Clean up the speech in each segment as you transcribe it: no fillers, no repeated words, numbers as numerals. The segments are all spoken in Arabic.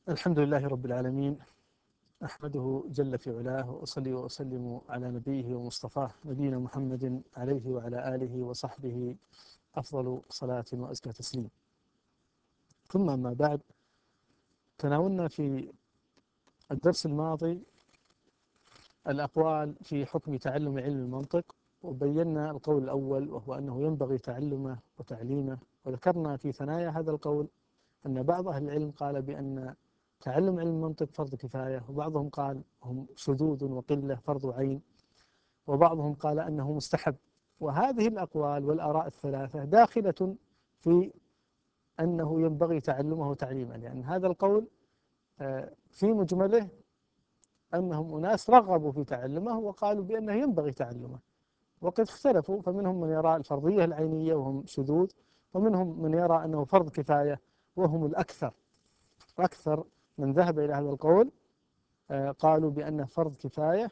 الحمد لله رب العالمين. أحمده جل في علاه، وأصلي وأسلم على نبيه ومصطفاه نبينا محمد عليه وعلى آله وصحبه أفضل صلاة وأزكى تسليم. ثم ما بعد، تناولنا في الدرس الماضي الأقوال في حكم تعلم علم المنطق، وبينا القول الأول وهو أنه ينبغي تعلمه وتعليمه، وذكرنا في ثنايا هذا القول أن بعض أهل العلم قال بأن تعلم علم المنطق فرض كفاية، وبعضهم قال هم شذوذ وقلة فرض عين، وبعضهم قال أنه مستحب. وهذه الأقوال والآراء الثلاثة داخلة في أنه ينبغي تعلمه وتعليمه، لأن هذا القول في مجمله أنهم أناس رغبوا في تعلمه وقالوا بأنه ينبغي تعلمه، وقد اختلفوا، فمنهم من يرى الفرضية العينية وهم شذوذ، ومنهم من يرى أنه فرض كفاية وهم الأكثر. أكثر من ذهب إلى هذا القول قالوا بأنه فرض كفاية،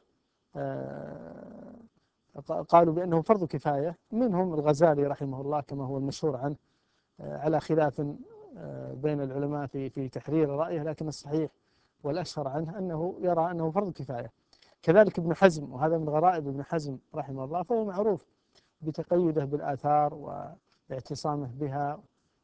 قالوا بأنه فرض كفاية، منهم الغزالي رحمه الله كما هو المشهور عنه، على خلاف بين العلماء في تحرير رأيه، لكن الصحيح والأشهر عنه أنه يرى أنه فرض كفاية. كذلك ابن حزم، وهذا من غرائب ابن حزم رحمه الله، فهو معروف بتقيده بالآثار واعتصامه بها،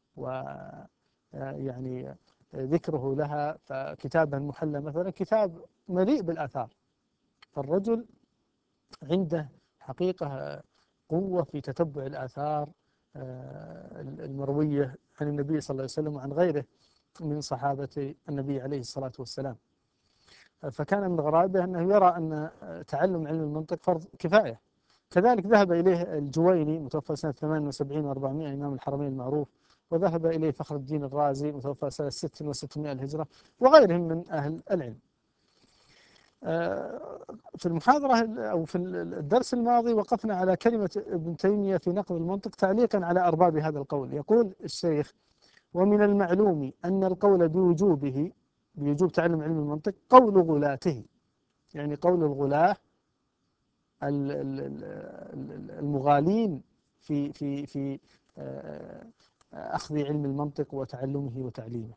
ويعني ذكره لها. فكتابه المحلى مثلا كتاب مليء بالآثار، فالرجل عنده حقيقة قوة في تتبع الآثار المروية عن النبي صلى الله عليه وسلم وعن غيره من صحابة النبي عليه الصلاة والسلام. فكان من غرائبه أنه يرى أن تعلم علم المنطق فرض كفاية. كذلك ذهب إليه الجويني متوفى سنة 78 و400، إمام الحرمين المعروف، وذهب إليه فخر الدين الرازي متوفى سنة 6 و600 الهجرة، وغيرهم من أهل العلم. في المحاضرة أو في الدرس الماضي وقفنا على كلمة ابن تيمية في نقد المنطق تعليقا على أرباب هذا القول. يقول الشيخ: ومن المعلوم أن القول بوجوب تعلم علم المنطق قول غلاته، يعني قول الغلاة المغالين في أخذ علم المنطق وتعلمه وتعليمه،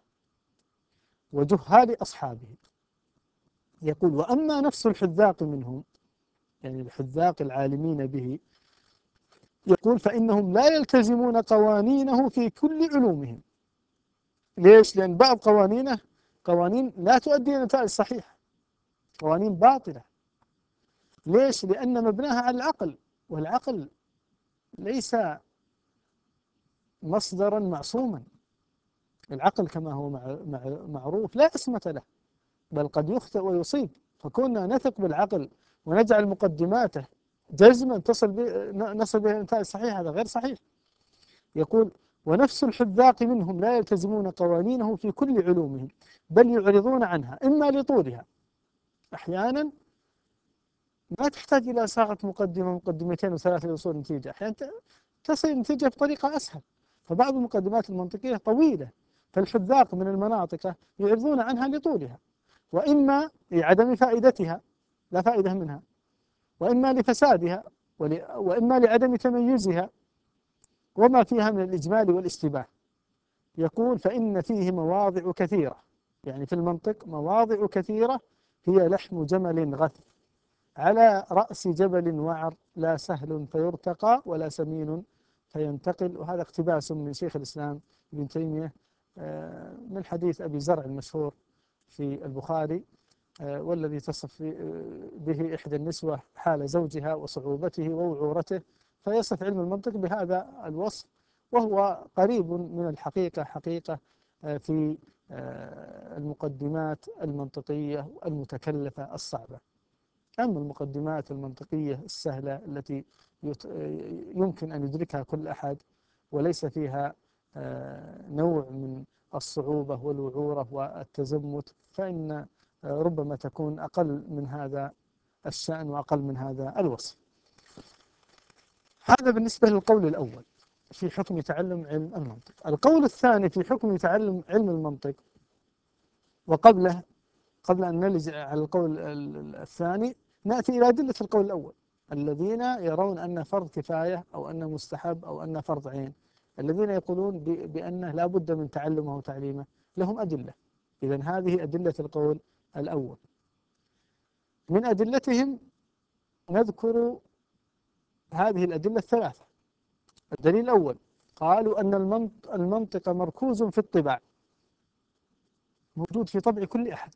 وجهال أصحابه. يقول: وأما نفس الحذاق منهم، يعني الحذاق العالمين به، يقول فإنهم لا يلتزمون قوانينه في كل علومهم. ليش؟ لأن بعض قوانينه قوانين لا تؤدي إلى نتائج صحيحة، قوانين باطلة. ليش؟ لأن مبناها على العقل، والعقل ليس مصدرا معصوما. العقل كما هو معروف لا عصمة له، بل قد يخطئ ويصيب. فكنا نثق بالعقل ونجعل مقدماته جزما نصل به نتائج صحيحة، هذا غير صحيح. يقول: ونفس الحذاق منهم لا يلتزمون قوانينه في كل علومهم، بل يعرضون عنها إما لطولها. أحيانا ما تحتاج إلى صاغة مقدمة مقدمتين وثلاثة لوصول نتيجة، أحيانا تصل النتيجة بطريقة أسهل. فبعض المقدمات المنطقية طويلة، فالحذاق من المناطق يعرضون عنها لطولها، وإما لعدم فائدتها، لا فائدة منها، وإما لفسادها، وإما لعدم تميزها وما فيها من الإجمال والاشتباه. يقول: فإن فيه مواضع كثيرة، يعني في المنطق مواضع كثيرة هي لحم جمل غث على رأس جبل وعر، لا سهل فيرتقى ولا سمين فينتقل. وهذا اقتباس من شيخ الإسلام ابن تيمية من حديث أبي زرع المشهور في البخاري، والذي تصف به إحدى النسوة حال زوجها وصعوبته ووعورته، فيصف علم المنطق بهذا الوصف، وهو قريب من الحقيقة حقيقة في المقدمات المنطقية المتكلفة الصعبة. أما المقدمات المنطقية السهلة التي يمكن أن يدركها كل أحد وليس فيها نوع من الصعوبة والوعورة والتزمت، فإن ربما تكون أقل من هذا الشأن وأقل من هذا الوصف. هذا بالنسبة للقول الأول في حكم تعلم علم المنطق. القول الثاني في حكم تعلم علم المنطق، وقبله قبل أن نلج على القول الثاني نأتي إلى أدلة القول الأول. الذين يرون أن فرض كفاية أو أنه مستحب أو أنه فرض عين، الذين يقولون بأنه لا بد من تعلمه وتعليمه، لهم أدلة. إذن هذه أدلة القول الأول. من أدلتهم نذكر هذه الأدلة الثلاثة. الدليل الأول قالوا أن المنطق مركوز في الطباع، موجود في طبع كل أحد،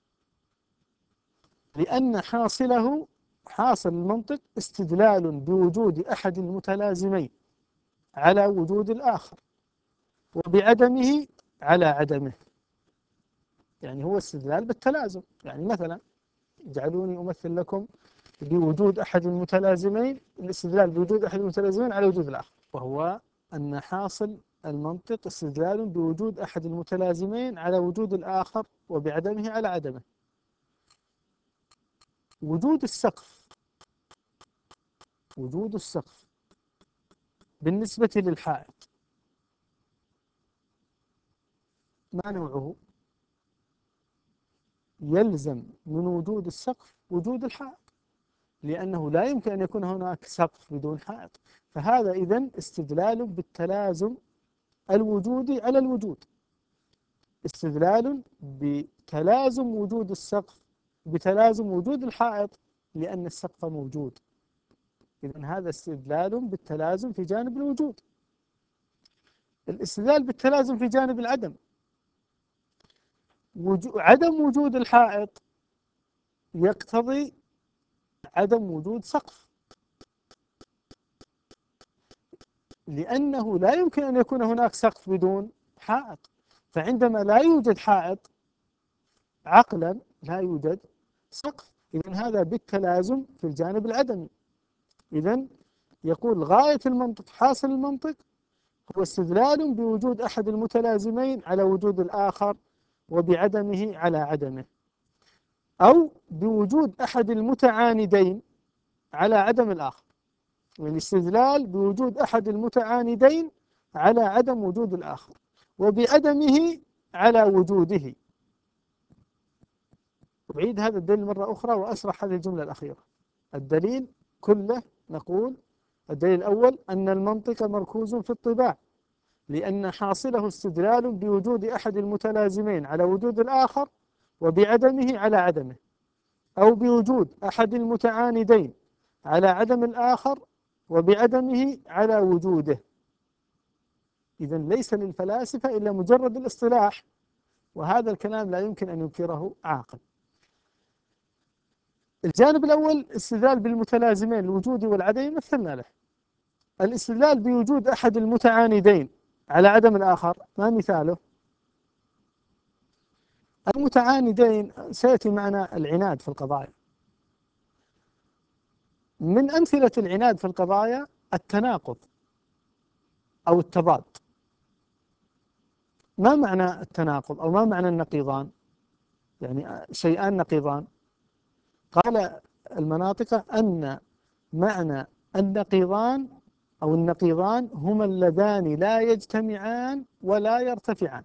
لأن حاصل المنطق استدلال بوجود أحد المتلازمين على وجود الآخر وبعدمه على عدمه. يعني هو استدلال بالتلازم. يعني مثلا اجعلوني أمثل لكم بوجود أحد المتلازمين، الاستدلال بوجود أحد المتلازمين على وجود الآخر، وهو أن حاصل المنطق استدلال بوجود أحد المتلازمين على وجود الآخر وبعدمه على عدمه. وجود السقف بالنسبة للحائط ما نوعه؟ يلزم من وجود السقف وجود الحائط، لأنه لا يمكن أن يكون هناك سقف بدون حائط. فهذا إذن استدلال بالتلازم الوجودي على الوجود، استدلال بتلازم وجود السقف بتلازم وجود الحائط لأن السقف موجود. إذن هذا استدلال بالتلازم في جانب الوجود. الاستدلال بالتلازم في جانب العدم، عدم وجود الحائط يقتضي عدم وجود سقف، لأنه لا يمكن أن يكون هناك سقف بدون حائط. فعندما لا يوجد حائط عقلا لا يوجد سقف. إذن هذا بالتلازم في الجانب العدمي. إذن يقول غاية المنطق، حاصل المنطق هو استدلال بوجود أحد المتلازمين على وجود الآخر وبعدمه على عدمه، أو بوجود أحد المتعاندين على عدم الآخر. والاستدلال بوجود أحد المتعاندين على عدم وجود الآخر وبعدمه على وجوده. أعيد هذا الدليل مرة أخرى وأشرح هذه الجملة الأخيرة. الدليل كله نقول: الدليل الأول أن المنطق مركوز في الطباع، لأن حاصله استدلال بوجود أحد المتلازمين على وجود الآخر وبعدمه على عدمه، أو بوجود أحد المتعاندين على عدم الآخر وبعدمه على وجوده. إذن ليس للفلاسفة إلا مجرد الاصطلاح، وهذا الكلام لا يمكن أن ينكره عاقل. الجانب الأول استدلال بالمتلازمين الوجود والعدم مثلنا له. الاستدلال بوجود أحد المتعاندين على عدم الآخر ما مثاله؟ المتعاندين سيأتي معنا العناد في القضايا. من أمثلة العناد في القضايا التناقض أو التضاد. ما معنى التناقض أو ما معنى النقيضان؟ يعني شيئان نقيضان. قال المناطق أن معنى النقيضان أو النقيضان هما اللذان لا يجتمعان ولا يرتفعان.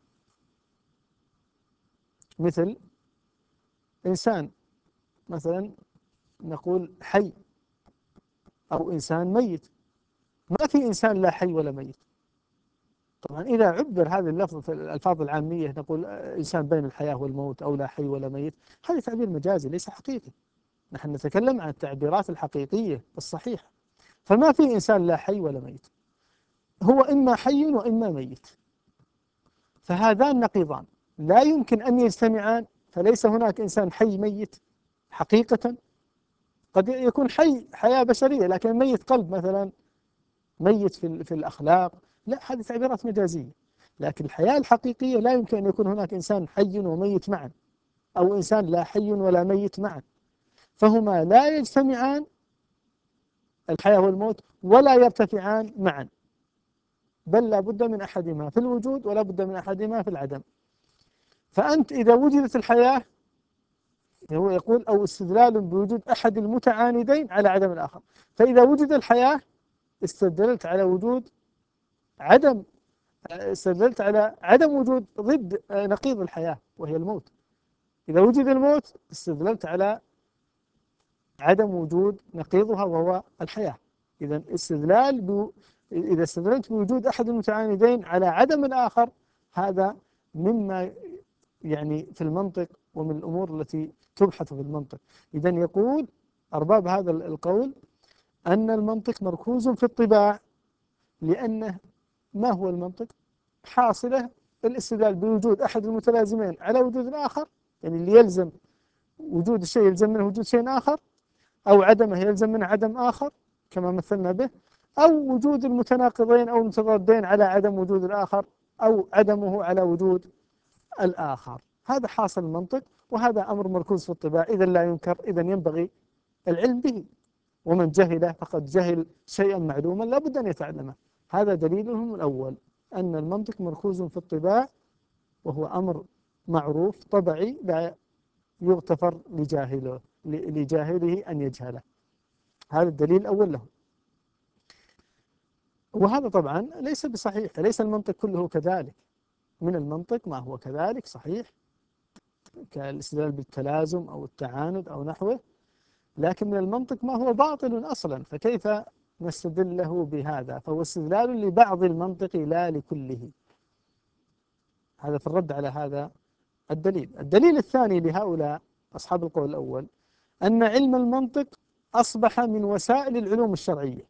مثل إنسان مثلا نقول حي أو إنسان ميت، ما في إنسان لا حي ولا ميت. طبعا إذا عبر هذا اللفظ في الألفاظ العامية نقول إنسان بين الحياة والموت أو لا حي ولا ميت، هذا تعبير مجازي ليس حقيقي. نحن نتكلم عن التعبيرات الحقيقية الصحيحة. فما في إنسان لا حي ولا ميت، هو إما حي وإما ميت، فهذان نقيضان لا يمكن أن يجتمعان. فليس هناك إنسان حي ميت حقيقة، قد يكون حي حياة بشرية لكن ميت قلب مثلا، ميت في الأخلاق، لا، هذه تعبيرات مجازية. لكن الحياة الحقيقية لا يمكن أن يكون هناك إنسان حي وميت معا، أو إنسان لا حي ولا ميت معا، فهما لا يجتمعان الحياة والموت ولا يرتفعان معا، بل لا بد من أحدهما في الوجود ولا بد من أحدهما في العدم. فأنت إذا وجدت الحياة، هو يقول أو استدلال بوجود أحد المتعاندين على عدم الآخر، فإذا وجد الحياة استدللت على وجود عدم استدللت على عدم وجود ضد نقيض الحياة وهي الموت. إذا وجد الموت استدللت على عدم وجود نقيضها وهو الحياة. إذا إذا استدللت بوجود أحد المتعاندين على عدم الآخر، هذا مما يعني في المنطق ومن الأمور التي تبحث في المنطق. إذا يقول أرباب هذا القول أن المنطق مركوز في الطباع، لأنه ما هو المنطق؟ حاصلة الاستدلال بوجود أحد المتلازمين على وجود الآخر، يعني اللي يلزم وجود الشيء يلزم منه وجود شيء آخر، أو عدمه يلزم منه عدم آخر كما مثلنا به، أو وجود المتناقضين أو المتضادين على عدم وجود الآخر، أو عدمه على وجود الآخر. هذا حاصل المنطق، وهذا أمر مركوز في الطباع، إذا لا ينكر، إذا ينبغي العلم به، ومن جهله فقد جهل شيئا معلوما لا بد أن يتعلمه. هذا دليلهم الأول، أن المنطق مركوز في الطباع، وهو أمر معروف طبعي لا يغتفر لجاهله أن يجهله. هذا الدليل الأول له. وهذا طبعا ليس بصحيح، ليس المنطق كله كذلك. من المنطق ما هو كذلك صحيح كالاستدلال بالتلازم أو التعاند أو نحوه، لكن من المنطق ما هو باطل أصلا، فكيف نستدله بهذا؟ فهو استدلال لبعض المنطق لا لكله. هذا في الرد على هذا الدليل. الدليل الثاني لهؤلاء أصحاب القول الأول أن علم المنطق أصبح من وسائل العلوم الشرعية،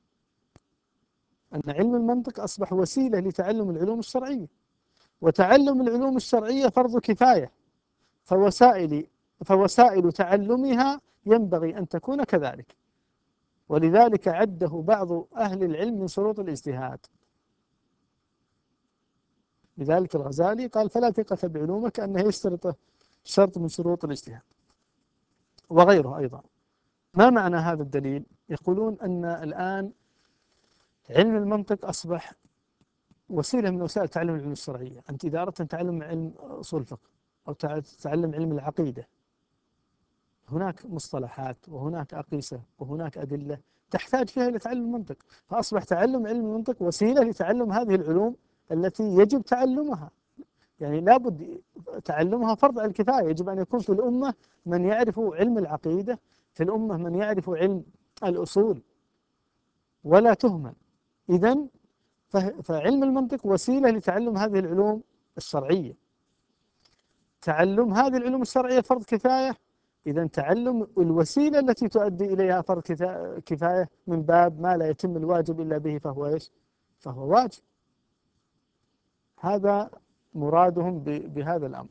أن علم المنطق أصبح وسيلة لتعلم العلوم الشرعية، وتعلم العلوم الشرعية فرض كفاية، فوسائل تعلمها ينبغي أن تكون كذلك. ولذلك عده بعض أهل العلم من شروط الاجتهاد. لذلك الغزالي قال: فلا ثقة بعلومك، أنه يشترط شرط من شروط الاجتهاد. وغيره أيضا. ما معنى هذا الدليل؟ يقولون أن الآن علم المنطق أصبح وسيلة من وسائل تعلم العلوم الشرعية. أنت إذا أردت أن تعلم علم أصول الفقه أو تتعلم علم العقيدة، هناك مصطلحات وهناك أقيسة وهناك أدلة تحتاج فيها إلى تعلم المنطق، فأصبح تعلم علم المنطق وسيلة لتعلم هذه العلوم التي يجب تعلمها. يعني لابد تعلمها فرض على الكفاية. يجب أن يكون في الأمة من يعرف علم العقيدة، في الأمة من يعرف علم الأصول، ولا تهمل. إذن فعلم المنطق وسيلة لتعلم هذه العلوم الشرعية. تعلم هذه العلوم الشرعية فرض كفاية، إذا تعلم الوسيلة التي تؤدي إليها فرض كفاية من باب ما لا يتم الواجب إلا به فهو إيش؟ فهو واجب. هذا مرادهم بهذا الأمر.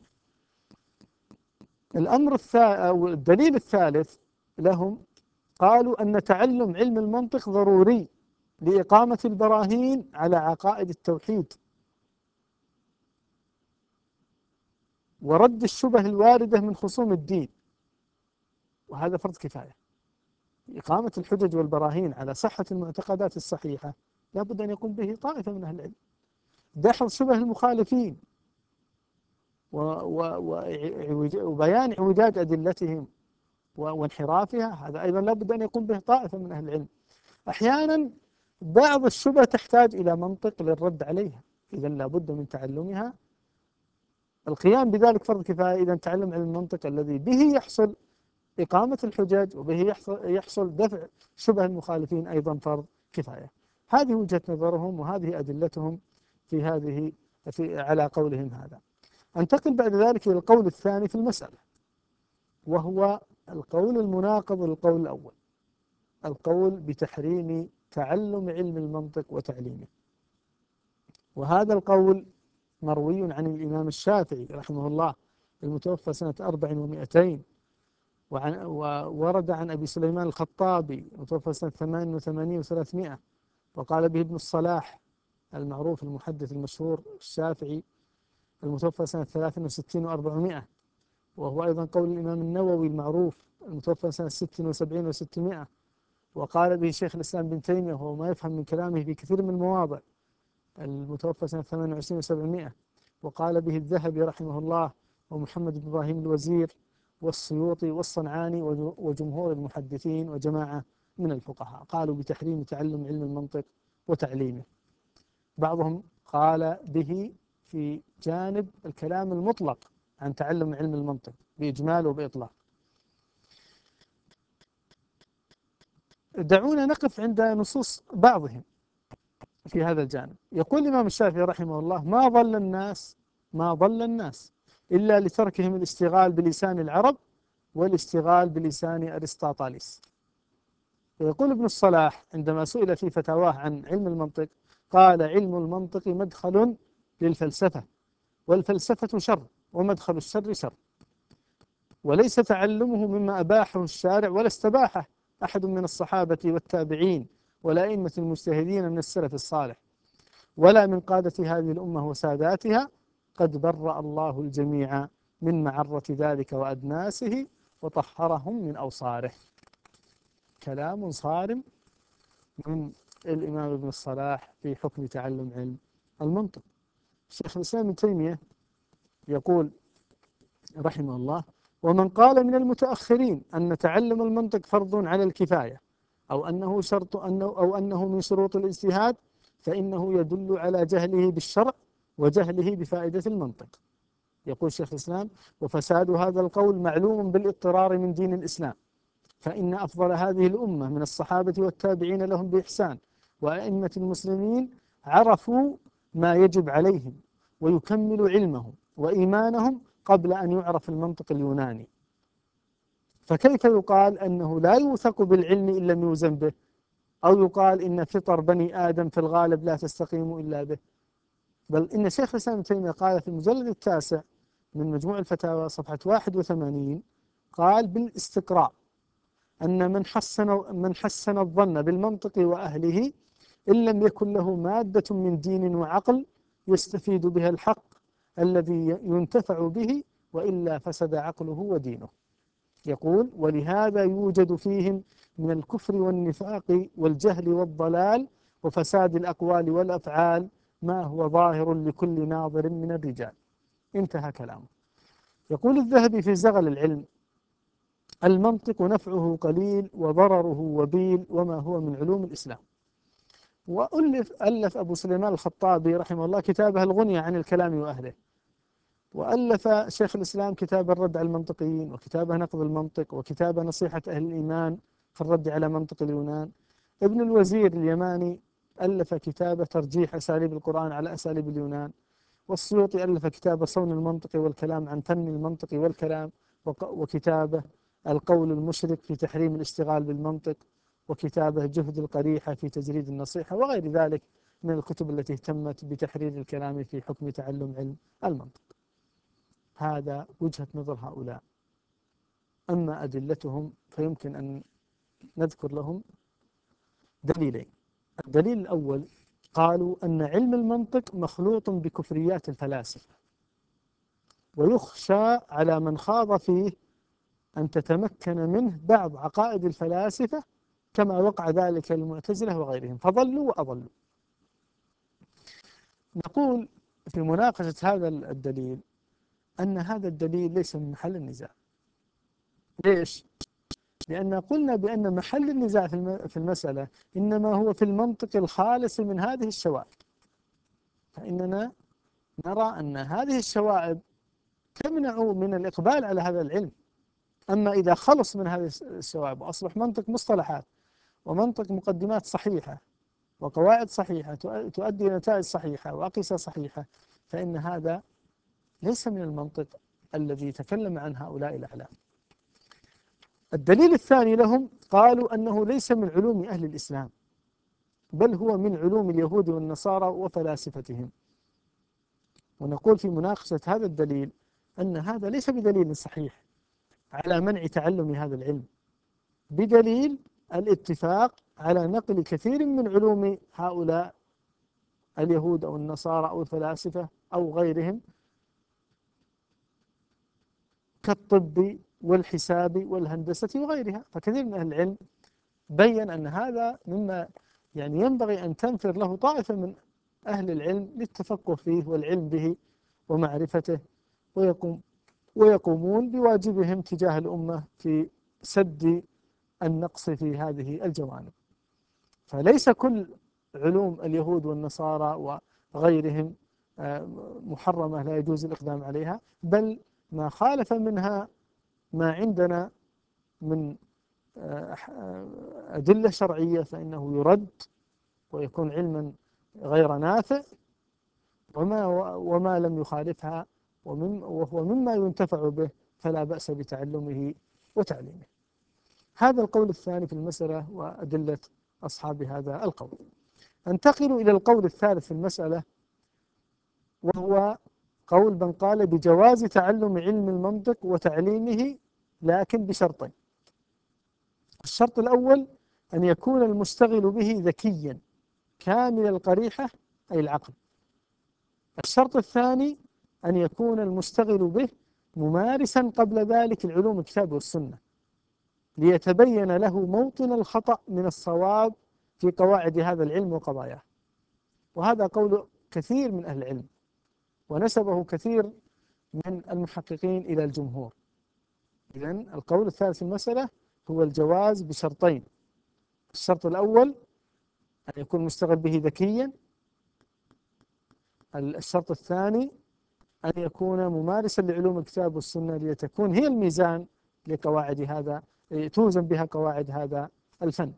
أو الدليل الثالث لهم، قالوا أن تعلم علم المنطق ضروري لإقامة البراهين على عقائد التوحيد، ورد الشبه الواردة من خصوم الدين. وهذا فرض كفاية. إقامة الحجج والبراهين على صحة المعتقدات الصحيحة لا بد أن يقوم به طائفة من أهل العلم. دحض شبه المخالفين وبيان اعوجاج أدلتهم وانحرافها، هذا أيضا لا بد أن يقوم به طائفة من أهل العلم. أحيانا بعض الشبه تحتاج إلى منطق للرد عليها، إذا لا بد من تعلمها. القيام بذلك فرض كفاية. إذا تعلم علم المنطق الذي به يحصل إقامة الحجج وبه يحصل دفع شبه المخالفين أيضا فرض كفاية. هذه وجهة نظرهم وهذه أدلتهم على قولهم هذا. أنتقل بعد ذلك إلى القول الثاني في المسألة، وهو القول المناقض للقول الأول، القول بتحريم تعلم علم المنطق وتعليمه. وهذا القول مروي عن الإمام الشافعي رحمه الله المتوفى سنة 400، وورد عن أبي سليمان الخطابي المتوفى سنة 88 و300، وقال به ابن الصلاح المعروف المحدث المشهور الشافعي المتوفى سنة 63 و400، وهو أيضا قول الإمام النووي المعروف المتوفى سنة 76 و600، وقال به شيخ الإسلام ابن تيمية وهو ما يفهم من كلامه في كثير من المواضع المتوفى سنة 28 و700، وقال به الذهبي رحمه الله ومحمد بن إبراهيم الوزير والسيوطي والصنعاني وجمهور المحدثين وجماعة من الفقهاء قالوا بتحريم تعلم علم المنطق وتعليمه. بعضهم قال به في جانب الكلام المطلق عن تعلم علم المنطق بإجمال وبإطلاق. دعونا نقف عند نصوص بعضهم في هذا الجانب. يقول الإمام الشافعي رحمه الله: ما ضل الناس إلا لتركهم الاشتغال بلسان العرب والاشتغال بلسان أرسطاطاليس. ويقول ابن الصلاح عندما سئل في فتاواه عن علم المنطق قال: علم المنطق مدخل للفلسفة، والفلسفة شر، ومدخل الشر شر، وليس تعلمه مما أباحه الشارع ولا استباحه أحد من الصحابة والتابعين ولا أئمة المجتهدين من السلف الصالح، ولا من قادة هذه الأمة وساداتها، قد برأ الله الجميع من معرة ذلك وأدناسه وطهرهم من أوصاره. كلام صارم من الإمام ابن الصلاح في حكم تعلم علم المنطق. شيخ الإسلام ابن تيمية يقول رحمه الله: ومن قال من المتأخرين أن تعلم المنطق فرض على الكفاية أو أنه من شروط الاجتهاد فإنه يدل على جهله بالشرع وجهله بفائدة المنطق. يقول شيخ الإسلام: وفساد هذا القول معلوم بالاضطرار من دين الإسلام، فإن أفضل هذه الأمة من الصحابة والتابعين لهم بإحسان وأئمة المسلمين عرفوا ما يجب عليهم ويكملوا علمهم وإيمانهم قبل أن يعرف المنطق اليوناني، فكيف يقال أنه لا يوثق بالعلم إن لم يوزن به، أو يقال إن فطر بني آدم في الغالب لا تستقيم إلا به؟ بل إن شيخ الإسلام ابن تيمية قال في المجلد التاسع من مجموع الفتاوى صفحة 81 قال بالاستقراء أن من حسن الظن بالمنطق وأهله إن لم يكن له مادة من دين وعقل يستفيد بها الحق الذي ينتفع به، وإلا فسد عقله ودينه. يقول: ولهذا يوجد فيهم من الكفر والنفاق والجهل والضلال وفساد الأقوال والأفعال ما هو ظاهر لكل ناظر من الرجال. انتهى كلامه. يقول الذهبي في زغل العلم: المنطق نفعه قليل وضرره وبيل وما هو من علوم الإسلام. ألف أبو سليمان الخطابي رحمه الله كتابه الغنية عن الكلام وأهله، وألف شيخ الإسلام كتاب الرد على المنطقيين، وكتابه نقض المنطق، وكتابه نصيحة أهل الإيمان في الرد على منطق اليونان. ابن الوزير اليماني ألف كتابه ترجيح أساليب القرآن على أساليب اليونان. والسيوطي ألف كتاب صون المنطق والكلام عن فن المنطق والكلام، وكتابه القول المشرك في تحريم الاشتغال بالمنطق، وكتابه جهد القريحة في تجريد النصيحة، وغير ذلك من الكتب التي اهتمت بتحرير الكلام في حكم تعلم علم المنطق. هذا وجهة نظر هؤلاء. أما أدلتهم فيمكن أن نذكر لهم دليلين. الدليل الأول: قالوا أن علم المنطق مخلوط بكفريات الفلاسفة، ويخشى على من خاض فيه أن تتمكن منه بعض عقائد الفلاسفة كما وقع ذلك للمعتزلة وغيرهم فضلوا وأضلوا. نقول في مناقشة هذا الدليل أن هذا الدليل ليس من محل النزاع. ليش؟ لأن قلنا بأن محل النزاع في المسألة إنما هو في المنطق الخالص من هذه الشوائب، فإننا نرى أن هذه الشوائب تمنع من الإقبال على هذا العلم. أما إذا خلص من هذه الشوائب وأصبح منطق مصطلحات ومنطق مقدمات صحيحة وقواعد صحيحة تؤدي إلى نتائج صحيحة وأقيسة صحيحة، فإن هذا ليس من المنطق الذي تكلم عن هؤلاء الأعلام. الدليل الثاني لهم: قالوا أنه ليس من علوم أهل الإسلام، بل هو من علوم اليهود والنصارى وفلاسفتهم. ونقول في مناقشة هذا الدليل أن هذا ليس بدليل صحيح على منع تعلم هذا العلم، بدليل الاتفاق على نقل كثير من علوم هؤلاء اليهود أو النصارى أو الفلاسفة أو غيرهم كالطب والحساب والهندسة وغيرها. فكثير من أهل العلم بين أن هذا مما ينبغي أن تنفر له طائفة من أهل العلم للتفقه فيه والعلم به ومعرفته، ويقومون بواجبهم تجاه الأمة في سد النقص في هذه الجوانب. فليس كل علوم اليهود والنصارى وغيرهم محرمة لا يجوز الإقدام عليها، بل ما خالف منها ما عندنا من أدلة شرعية فإنه يرد ويكون علما غير نافع، وما لم يخالفها وهو مما ينتفع به، فلا بأس بتعلمه وتعليمه. هذا القول الثاني في المسألة وأدلة أصحاب هذا القول. أنتقل إلى القول الثالث في المسألة، وهو قول من قال بجواز تعلم علم المنطق وتعليمه، لكن بشرطين. الشرط الأول أن يكون المشتغل به ذكيا كامل القريحة أي العقل. الشرط الثاني أن يكون المشتغل به ممارسا قبل ذلك العلوم الكتاب والسنة، ليتبين له موطن الخطأ من الصواب في قواعد هذا العلم وقضاياه. وهذا قول كثير من أهل العلم، ونسبه كثير من المحققين إلى الجمهور. إذن القول الثالث في المسألة هو الجواز بشرطين. الشرط الأول أن يكون المشتغل به ذكيا. الشرط الثاني أن يكون ممارسا لعلوم الكتاب والسنة، لتكون هي الميزان لقواعد هذا، توزن بها قواعد هذا الفن.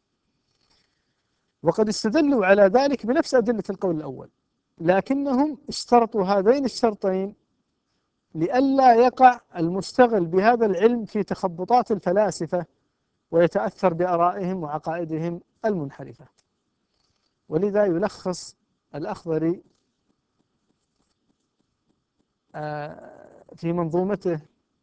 وقد استدلوا على ذلك بنفس أدلة القول الأول، لكنهم اشترطوا هذين الشرطين لئلا يقع المشتغل بهذا العلم في تخبطات الفلاسفة ويتأثر بآرائهم وعقائدهم المنحرفة. ولذا يلخص الأخضري في منظومته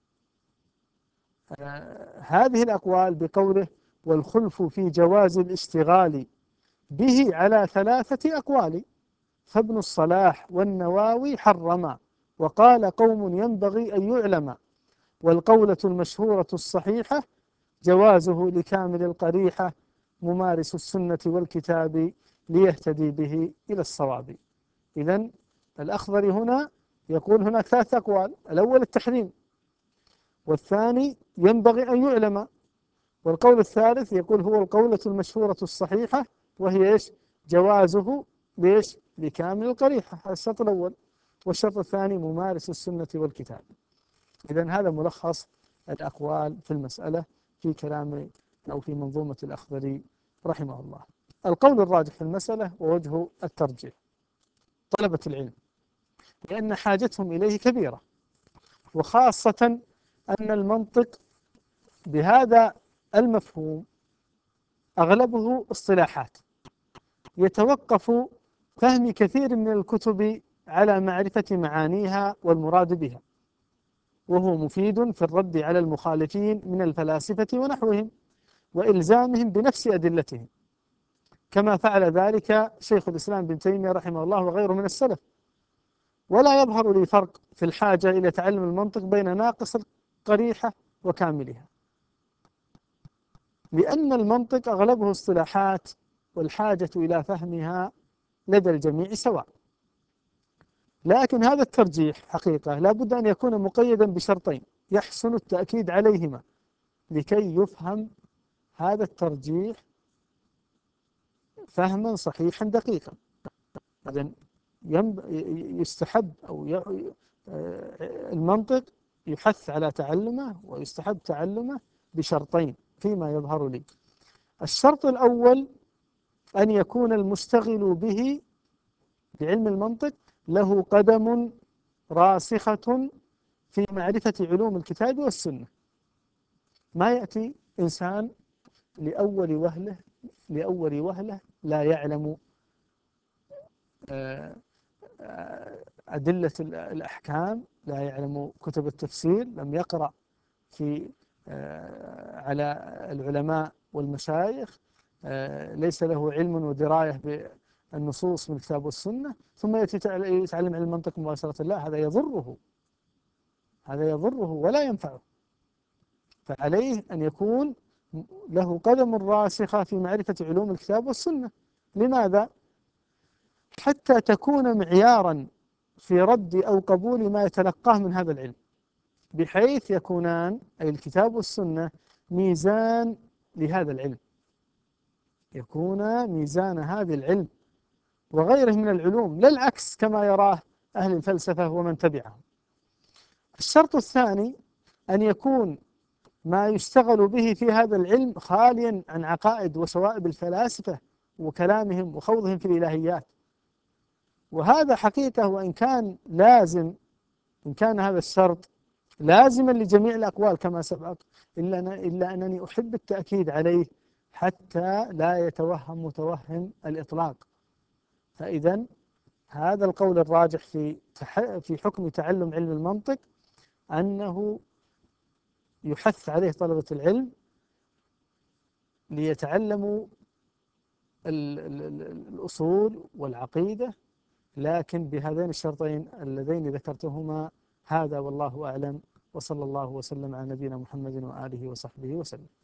هذه الأقوال بقوله: والخلف في جواز الاشتغال به على 3 أقوال، فابن الصلاح والنواوي حرما، وقال قوم ينبغي أن يعلم، والقولة المشهورة الصحيحة جوازه لكامل القريحة، ممارس السنة والكتاب ليهتدي به إلى الصواب. إذن الأخضري هنا يقول هناك 3 أقوال: الأول التحريم، والثاني ينبغي أن يعلم، والقول الثالث يقول هو القولة المشهورة الصحيحة، وهي إيش؟ جوازه ليش؟ لكامل القريحة. هذا الشرط الأول. والشرط الثاني ممارس السنة والكتاب. إذن هذا ملخص الأقوال في المسألة في كلام أو في منظومة الأخضري رحمه الله. القول الراجح في المسألة ووجه الترجيح: طلبة العلم، لأن حاجتهم إليه كبيرة، وخاصة أن المنطق بهذا المفهوم أغلبه اصطلاحات، يتوقف فهم كثير من الكتب على معرفة معانيها والمراد بها، وهو مفيد في الرد على المخالفين من الفلاسفة ونحوهم، وإلزامهم بنفس أدلتهم، كما فعل ذلك شيخ الإسلام ابن تيمية رحمه الله وغيره من السلف. ولا يظهر لي فرق في الحاجة إلى تعلم المنطق بين ناقص القريحة وكاملها، لأن المنطق أغلبه اصطلاحات، والحاجة إلى فهمها لدى الجميع سواء. لكن هذا الترجيح حقيقة لا بد أن يكون مقيدا بشرطين يحسن التأكيد عليهما لكي يفهم هذا الترجيح فهما صحيحا دقيقا. إذن يستحب أو المنطق يحث على تعلمه ويستحب تعلمه بشرطين فيما يظهر لي. الشرط الأول أن يكون المشتغل به بعلم المنطق له قدم راسخة في معرفة علوم الكتاب والسنة. ما يأتي إنسان لأول وهلة لا يعلم أدلة الأحكام، لا يعلم كتب التفسير، لم يقرأ في على العلماء والمشايخ، ليس له علم ودراية بالنصوص من الكتاب والسنة، ثم يتعلم علم المنطق مباشرة. لا، هذا يضره ولا ينفعه. فعليه أن يكون له قدم راسخة في معرفة علوم الكتاب والسنة. لماذا؟ حتى تكون معيارا في رد أو قبول ما يتلقاه من هذا العلم، بحيث يكونان أي الكتاب والسنة ميزان لهذا العلم، يكون ميزان هذا العلم وغيره من العلوم، لا العكس كما يراه أهل الفلسفة ومن تبعهم. الشرط الثاني أن يكون ما يشتغل به في هذا العلم خاليا عن عقائد وشوائب الفلاسفة وكلامهم وخوضهم في الإلهيات. وهذا حقيقة وإن كان لازم إن كان هذا الشرط لازما لجميع الأقوال كما سبق، إلا أنني أحب التأكيد عليه حتى لا يتوهم متوهم الإطلاق. فإذا هذا القول الراجح في حكم تعلم علم المنطق أنه يحث عليه طلبة العلم ليتعلموا الأصول والعقيدة، لكن بهذين الشرطين اللذين ذكرتهما. هذا والله أعلم، وصلى الله وسلم على نبينا محمد وآله وصحبه وسلم.